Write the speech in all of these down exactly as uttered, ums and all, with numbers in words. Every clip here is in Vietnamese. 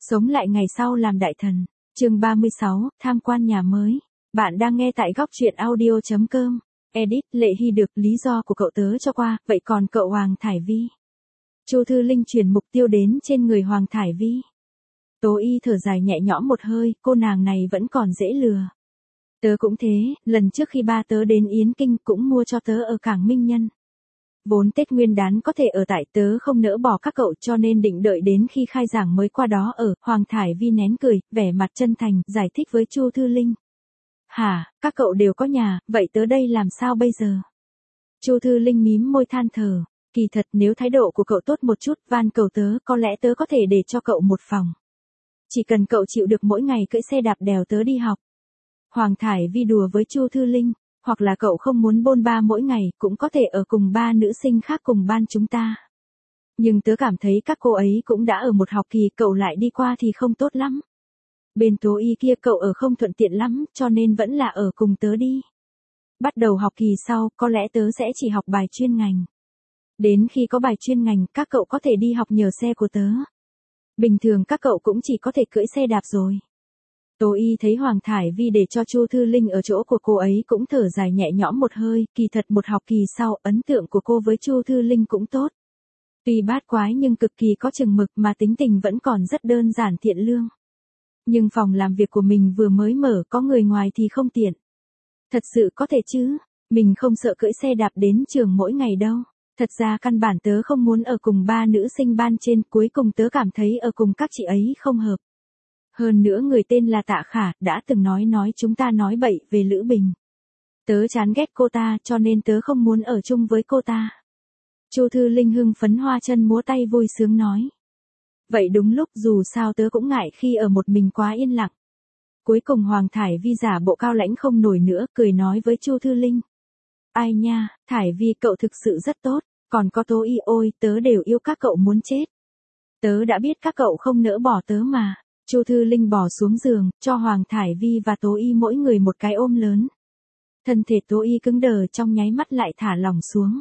Sống lại ngày sau làm đại thần. Chương ba mươi sáu, tham quan nhà mới. Bạn đang nghe tại góc truyện audio chấm com. Edit, Lệ Hy được lý do của cậu tớ cho qua, vậy còn cậu Hoàng Thải Vi? Chu Thư Linh chuyển mục tiêu đến trên người Hoàng Thải Vi. Tố Y thở dài nhẹ nhõm một hơi, cô nàng này vẫn còn dễ lừa. Tớ cũng thế, lần trước khi ba tớ đến Yến Kinh cũng mua cho tớ ở cảng Minh Nhân. Vốn Tết Nguyên đán có thể ở tại tớ không nỡ bỏ các cậu cho nên định đợi đến khi khai giảng mới qua đó ở. Hoàng Thải Vi nén cười, vẻ mặt chân thành, giải thích với Chu Thư Linh. Hả, các cậu đều có nhà, vậy tớ đây làm sao bây giờ? Chu Thư Linh mím môi than thở, kỳ thật nếu thái độ của cậu tốt một chút, van cầu tớ, có lẽ tớ có thể để cho cậu một phòng. Chỉ cần cậu chịu được mỗi ngày cưỡi xe đạp đèo tớ đi học. Hoàng Thải Vi đùa với Chu Thư Linh. Hoặc là cậu không muốn bôn ba mỗi ngày, cũng có thể ở cùng ba nữ sinh khác cùng ban chúng ta. Nhưng tớ cảm thấy các cô ấy cũng đã ở một học kỳ, cậu lại đi qua thì không tốt lắm. Bên Tố Y kia cậu ở không thuận tiện lắm, cho nên vẫn là ở cùng tớ đi. Bắt đầu học kỳ sau, có lẽ tớ sẽ chỉ học bài chuyên ngành. Đến khi có bài chuyên ngành, các cậu có thể đi học nhờ xe của tớ. Bình thường các cậu cũng chỉ có thể cưỡi xe đạp rồi. Tố Y thấy Hoàng Thải Vi để cho Chu Thư Linh ở chỗ của cô ấy cũng thở dài nhẹ nhõm một hơi, kỳ thật một học kỳ sau, ấn tượng của cô với Chu Thư Linh cũng tốt. Tuy bát quái nhưng cực kỳ có chừng mực mà tính tình vẫn còn rất đơn giản thiện lương. Nhưng phòng làm việc của mình vừa mới mở, có người ngoài thì không tiện. Thật sự có thể chứ, mình không sợ cưỡi xe đạp đến trường mỗi ngày đâu. Thật ra căn bản tớ không muốn ở cùng ba nữ sinh ban trên, cuối cùng tớ cảm thấy ở cùng các chị ấy không hợp. Hơn nữa người tên là Tạ Khả, đã từng nói nói chúng ta nói bậy về Lữ Bình. Tớ chán ghét cô ta cho nên tớ không muốn ở chung với cô ta. Chu Thư Linh hưng phấn hoa chân múa tay vui sướng nói. Vậy đúng lúc, dù sao tớ cũng ngại khi ở một mình quá yên lặng. Cuối cùng Hoàng Thải Vi giả bộ cao lãnh không nổi nữa, cười nói với Chu Thư Linh. Ai nha, Thải Vi cậu thực sự rất tốt, còn có Tố Y ôi, tớ đều yêu các cậu muốn chết. Tớ đã biết các cậu không nỡ bỏ tớ mà. Chu Thư Linh bò xuống giường, cho Hoàng Thải Vi và Tố Y mỗi người một cái ôm lớn. Thân thể Tố Y cứng đờ, trong nháy mắt lại thả lỏng xuống.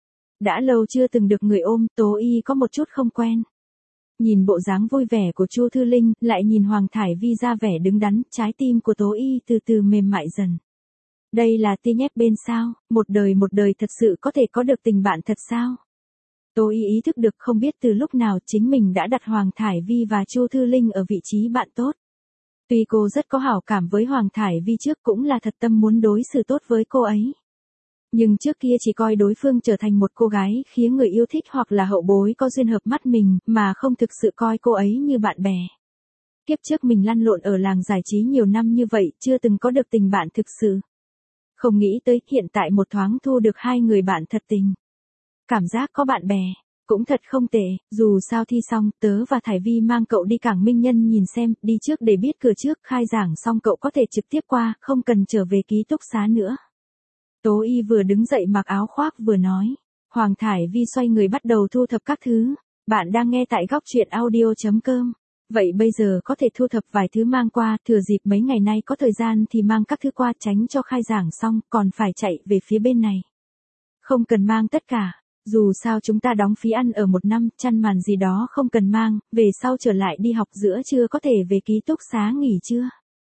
Đã lâu chưa từng được người ôm, Tố Y có một chút không quen. Nhìn bộ dáng vui vẻ của Chu Thư Linh, lại nhìn Hoàng Thải Vi ra vẻ đứng đắn, trái tim của Tố Y từ từ mềm mại dần. Đây là tia nhép bên sao, một đời một đời thật sự có thể có được tình bạn thật sao? Tố Y ý thức được không biết từ lúc nào chính mình đã đặt Hoàng Thải Vi và Chu Thư Linh ở vị trí bạn tốt. Tuy cô rất có hảo cảm với Hoàng Thải Vi trước, cũng là thật tâm muốn đối xử tốt với cô ấy. Nhưng trước kia chỉ coi đối phương trở thành một cô gái khiến người yêu thích hoặc là hậu bối có duyên hợp mắt mình, mà không thực sự coi cô ấy như bạn bè. Kiếp trước mình lăn lộn ở làng giải trí nhiều năm như vậy, chưa từng có được tình bạn thực sự. Không nghĩ tới hiện tại một thoáng thu được hai người bạn thật tình. Cảm giác có bạn bè, cũng thật không tệ, dù sao thi xong, tớ và Thải Vi mang cậu đi cảng Minh Nhân nhìn xem, đi trước để biết cửa trước, khai giảng xong cậu có thể trực tiếp qua, không cần trở về ký túc xá nữa. Tố Y vừa đứng dậy mặc áo khoác vừa nói. Hoàng Thải Vi xoay người bắt đầu thu thập các thứ. Bạn đang nghe tại góc truyện audio chấm com. Vậy bây giờ có thể thu thập vài thứ mang qua, thừa dịp mấy ngày nay có thời gian thì mang các thứ qua, tránh cho khai giảng xong, còn phải chạy về phía bên này. Không cần mang tất cả. Dù sao chúng ta đóng phí ăn ở một năm, chăn màn gì đó không cần mang, về sau trở lại đi học giữa trưa có thể về ký túc xá nghỉ trưa.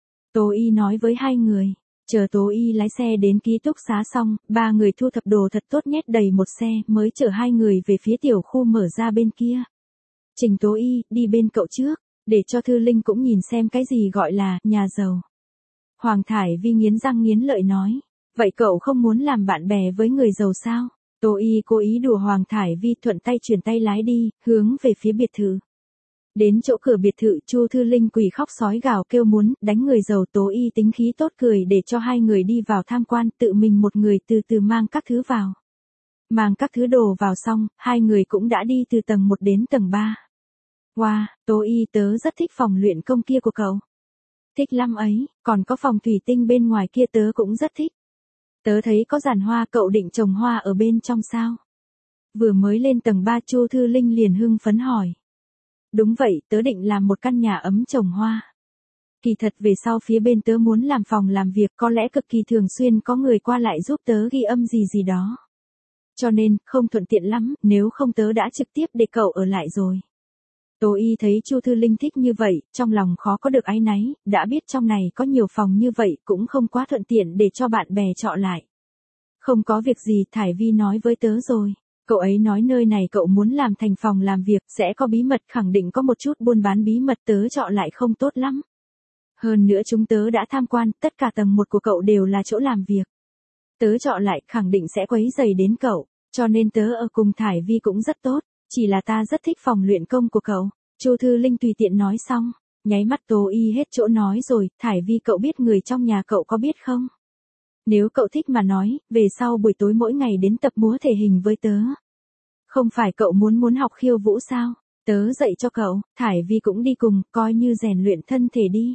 Tố Y nói với hai người, chờ Tố Y lái xe đến ký túc xá xong, ba người thu thập đồ thật tốt nhét đầy một xe mới chở hai người về phía tiểu khu mở ra bên kia. Trình Tố Y, đi bên cậu trước, để cho Thư Linh cũng nhìn xem cái gì gọi là nhà giàu. Hoàng Thải Vi nghiến răng nghiến lợi nói, vậy cậu không muốn làm bạn bè với người giàu sao? Tố Y cố ý đùa Hoàng Thải Vi, thuận tay chuyển tay lái đi, hướng về phía biệt thự. Đến chỗ cửa biệt thự, Chu Thư Linh quỳ khóc sói gào kêu muốn đánh người giàu. Tố Y tính khí tốt cười để cho hai người đi vào tham quan, tự mình một người từ từ mang các thứ vào. Mang các thứ đồ vào xong, hai người cũng đã đi từ tầng một đến tầng ba. Wow, Tố Y tớ rất thích phòng luyện công kia của cậu. Thích lắm ấy, còn có phòng thủy tinh bên ngoài kia tớ cũng rất thích. Tớ thấy có giàn hoa, cậu định trồng hoa ở bên trong sao? Vừa mới lên tầng ba Chu Thư Linh liền hưng phấn hỏi. Đúng vậy, tớ định làm một căn nhà ấm trồng hoa. Kỳ thật về sau phía bên tớ muốn làm phòng làm việc, có lẽ cực kỳ thường xuyên có người qua lại giúp tớ ghi âm gì gì đó. Cho nên, không thuận tiện lắm, nếu không tớ đã trực tiếp để cậu ở lại rồi. Tố Y thấy Chu Thư Linh thích như vậy, trong lòng khó có được áy náy, đã biết trong này có nhiều phòng như vậy cũng không quá thuận tiện để cho bạn bè chọn lại. Không có việc gì, Thải Vi nói với tớ rồi. Cậu ấy nói nơi này cậu muốn làm thành phòng làm việc, sẽ có bí mật, khẳng định có một chút buôn bán bí mật, tớ chọn lại không tốt lắm. Hơn nữa chúng tớ đã tham quan, tất cả tầng một của cậu đều là chỗ làm việc. Tớ chọn lại khẳng định sẽ quấy rầy đến cậu, cho nên tớ ở cùng Thải Vi cũng rất tốt, chỉ là ta rất thích phòng luyện công của cậu. Chu Thư Linh tùy tiện nói xong, nháy mắt Tố Y hết chỗ nói rồi, Thải Vi cậu biết người trong nhà cậu có biết không? Nếu cậu thích mà nói, về sau buổi tối mỗi ngày đến tập múa thể hình với tớ. Không phải cậu muốn muốn học khiêu vũ sao? Tớ dạy cho cậu, Thải Vi cũng đi cùng, coi như rèn luyện thân thể đi.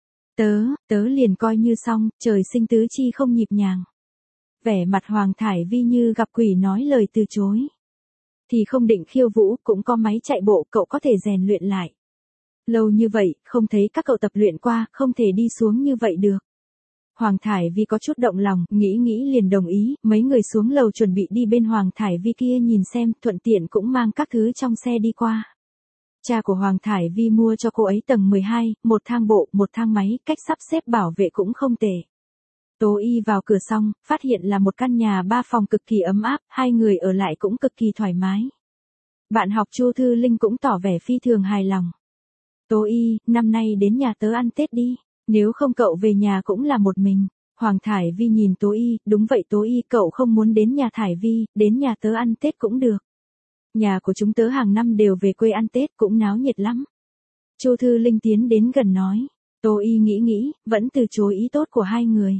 Tớ, tớ liền coi như xong, trời sinh tứ chi không nhịp nhàng. Vẻ mặt Hoàng Thải Vi như gặp quỷ nói lời từ chối. Thì không định khiêu vũ, cũng có máy chạy bộ, cậu có thể rèn luyện lại. Lâu như vậy, không thấy các cậu tập luyện qua, không thể đi xuống như vậy được. Hoàng Thải Vi có chút động lòng, nghĩ nghĩ liền đồng ý, mấy người xuống lầu chuẩn bị đi bên Hoàng Thải Vi kia nhìn xem, thuận tiện cũng mang các thứ trong xe đi qua. Cha của Hoàng Thải Vi mua cho cô ấy tầng mười hai, một thang bộ, một thang máy, cách sắp xếp bảo vệ cũng không tệ. Tố Y vào cửa xong, phát hiện là một căn nhà ba phòng cực kỳ ấm áp, hai người ở lại cũng cực kỳ thoải mái. Bạn học Chu Thư Linh cũng tỏ vẻ phi thường hài lòng. Tố Y, năm nay đến nhà tớ ăn Tết đi, nếu không cậu về nhà cũng là một mình. Hoàng Thải Vi nhìn Tố Y, đúng vậy Tố Y, cậu không muốn đến nhà Thải Vi, đến nhà tớ ăn Tết cũng được. Nhà của chúng tớ hàng năm đều về quê ăn Tết cũng náo nhiệt lắm. Chu Thư Linh tiến đến gần nói. Tố Y nghĩ nghĩ, vẫn từ chối ý tốt của hai người.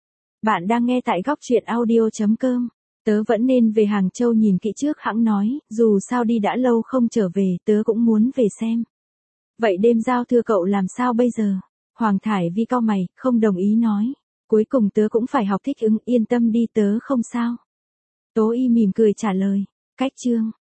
Bạn đang nghe tại góc truyện audio chấm com. Tớ vẫn nên về Hàng Châu nhìn kỹ trước hãng nói, dù sao đi đã lâu không trở về, tớ cũng muốn về xem. Vậy đêm giao thừa cậu làm sao bây giờ? Hoàng Thải Vi cau mày, không đồng ý nói. Cuối cùng tớ cũng phải học thích ứng, yên tâm đi tớ không sao. Tố Y mỉm cười trả lời. Cách chương.